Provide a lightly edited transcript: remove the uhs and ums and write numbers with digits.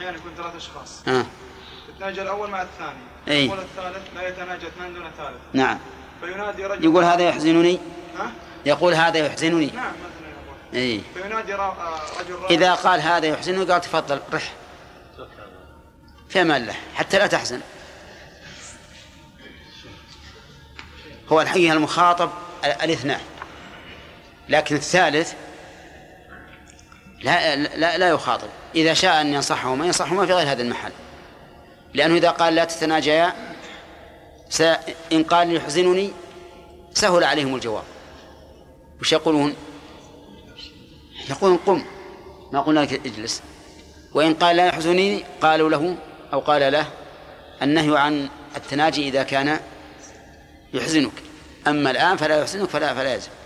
أحيانا يكون 3 أشخاص يتناجى الأول مع الثاني والثالث لا يتناجى اثنان دون ثالث. نعم. فينادي رجل يقول هذا يحزنني. يقول هذا يحزنني. نعم مثلا يقول. فينادي رجل إذا قال هذا يحزنني قال تفضل رح في أمان الله حتى لا تحزن. هو الحقيقة المخاطب الاثنان، لكن الثالث لا يخاطب. إذا شاء أن ينصحهما ينصحهما في غير هذا المحل، لأنه إذا قال لا تتناجيا إن قال يحزنني سهل عليهم الجواب. وش يقولون؟ يقولون قم، ما قلنا لك اجلس. وإن قال لا يحزنني قالوا له أو قال له النهي عن التناجي إذا كان يحزنك، أما الآن فلا يحزنك فلا يجب.